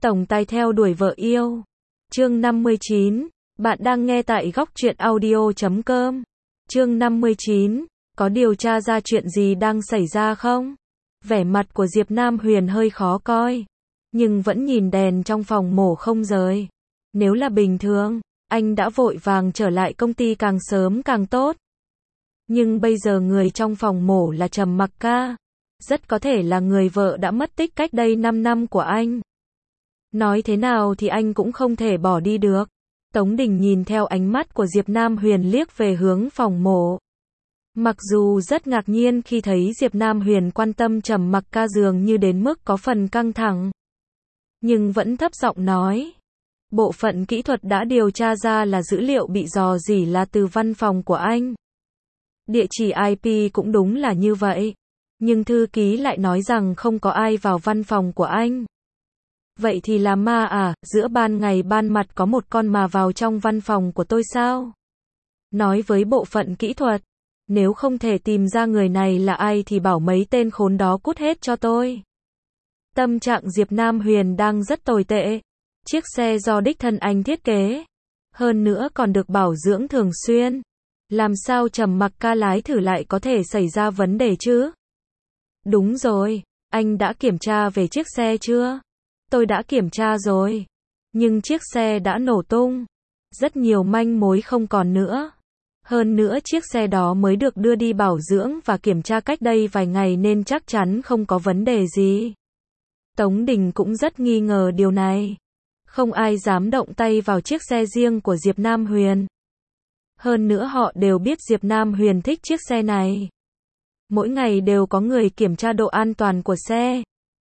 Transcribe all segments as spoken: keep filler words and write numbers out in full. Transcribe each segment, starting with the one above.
Tổng tài theo đuổi vợ yêu. Chương năm mươi chín. Bạn đang nghe tại góc truyện audio chấm com. Chương năm mươi chín. Có điều tra ra chuyện gì đang xảy ra không? Vẻ mặt của Diệp Nam Huyền hơi khó coi, nhưng vẫn nhìn đèn trong phòng mổ không rời. Nếu là bình thường, anh đã vội vàng trở lại công ty càng sớm càng tốt. Nhưng bây giờ người trong phòng mổ là Trầm Mặc Ca, rất có thể là người vợ đã mất tích cách đây năm năm của anh. Nói thế nào thì anh cũng không thể bỏ đi được. Tống Đình nhìn theo ánh mắt của Diệp Nam Huyền liếc về hướng phòng mổ. Mặc dù rất ngạc nhiên khi thấy Diệp Nam Huyền quan tâm Trầm Mặc Ca dường như đến mức có phần căng thẳng, nhưng vẫn thấp giọng nói. Bộ phận kỹ thuật đã điều tra ra là dữ liệu bị rò rỉ là từ văn phòng của anh. Địa chỉ i pê cũng đúng là như vậy, nhưng thư ký lại nói rằng không có ai vào văn phòng của anh. Vậy thì là ma à, giữa ban ngày ban mặt có một con mà vào trong văn phòng của tôi sao? Nói với bộ phận kỹ thuật, nếu không thể tìm ra người này là ai thì bảo mấy tên khốn đó cút hết cho tôi. Tâm trạng Diệp Nam Huyền đang rất tồi tệ. Chiếc xe do đích thân anh thiết kế, hơn nữa còn được bảo dưỡng thường xuyên. Làm sao Trầm Mặc Ca lái thử lại có thể xảy ra vấn đề chứ? Đúng rồi, anh đã kiểm tra về chiếc xe chưa? Tôi đã kiểm tra rồi, nhưng chiếc xe đã nổ tung, rất nhiều manh mối không còn nữa. Hơn nữa chiếc xe đó mới được đưa đi bảo dưỡng và kiểm tra cách đây vài ngày nên chắc chắn không có vấn đề gì. Tống Đình cũng rất nghi ngờ điều này. Không ai dám động tay vào chiếc xe riêng của Diệp Nam Huyền. Hơn nữa họ đều biết Diệp Nam Huyền thích chiếc xe này. Mỗi ngày đều có người kiểm tra độ an toàn của xe.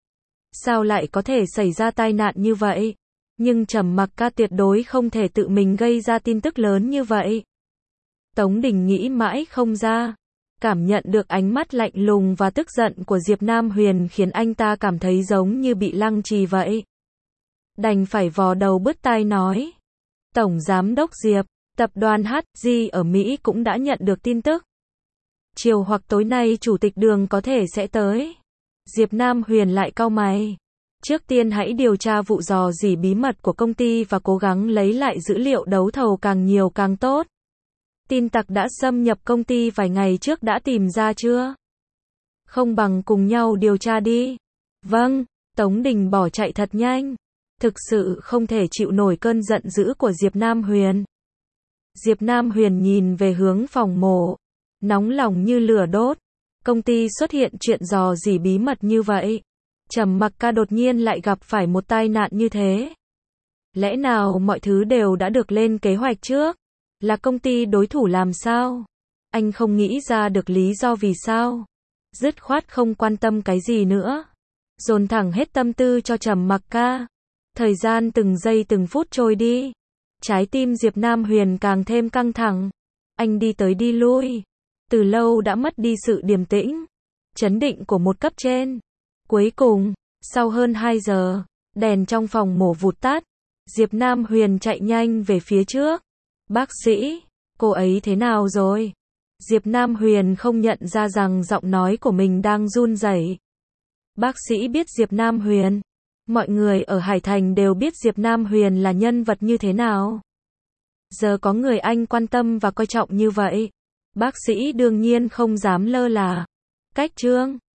Sao lại có thể xảy ra tai nạn như vậy? Nhưng Trầm Mặc Ca tuyệt đối không thể tự mình gây ra tin tức lớn như vậy. Tống Đình nghĩ mãi không ra. Cảm nhận được ánh mắt lạnh lùng và tức giận của Diệp Nam Huyền khiến anh ta cảm thấy giống như bị lăng trì vậy. Đành phải vò đầu bứt tai nói. Tổng Giám đốc Diệp, tập đoàn hát giê ở Mỹ cũng đã nhận được tin tức. Chiều hoặc tối nay Chủ tịch Đường có thể sẽ tới. Diệp Nam Huyền lại cau mày. Trước tiên hãy điều tra vụ rò rỉ bí mật của công ty và cố gắng lấy lại dữ liệu đấu thầu càng nhiều càng tốt. Tin tặc đã xâm nhập công ty vài ngày trước đã tìm ra chưa? Không bằng cùng nhau điều tra đi. Vâng, Tống Đình bỏ chạy thật nhanh. Thực sự không thể chịu nổi cơn giận dữ của Diệp Nam Huyền. Diệp Nam Huyền nhìn về hướng phòng mổ, nóng lòng như lửa đốt. Công ty xuất hiện chuyện rò rỉ bí mật như vậy. Trầm Mặc Ca đột nhiên lại gặp phải một tai nạn như thế. Lẽ nào mọi thứ đều đã được lên kế hoạch trước? Là công ty đối thủ làm sao? Anh không nghĩ ra được lý do vì sao. Dứt khoát không quan tâm cái gì nữa. Dồn thẳng hết tâm tư cho Trầm Mặc Ca. Thời gian từng giây từng phút trôi đi. Trái tim Diệp Nam Huyền càng thêm căng thẳng. Anh đi tới đi lui. Từ lâu đã mất đi sự điềm tĩnh, chấn định của một cấp trên. Cuối cùng, sau hơn hai giờ, đèn trong phòng mổ vụt tắt. Diệp Nam Huyền chạy nhanh về phía trước. Bác sĩ, cô ấy thế nào rồi? Diệp Nam Huyền không nhận ra rằng giọng nói của mình đang run rẩy. Bác sĩ biết Diệp Nam Huyền. Mọi người ở Hải Thành đều biết Diệp Nam Huyền là nhân vật như thế nào. Giờ có người anh quan tâm và coi trọng như vậy. Bác sĩ đương nhiên không dám lơ là. Cách trương,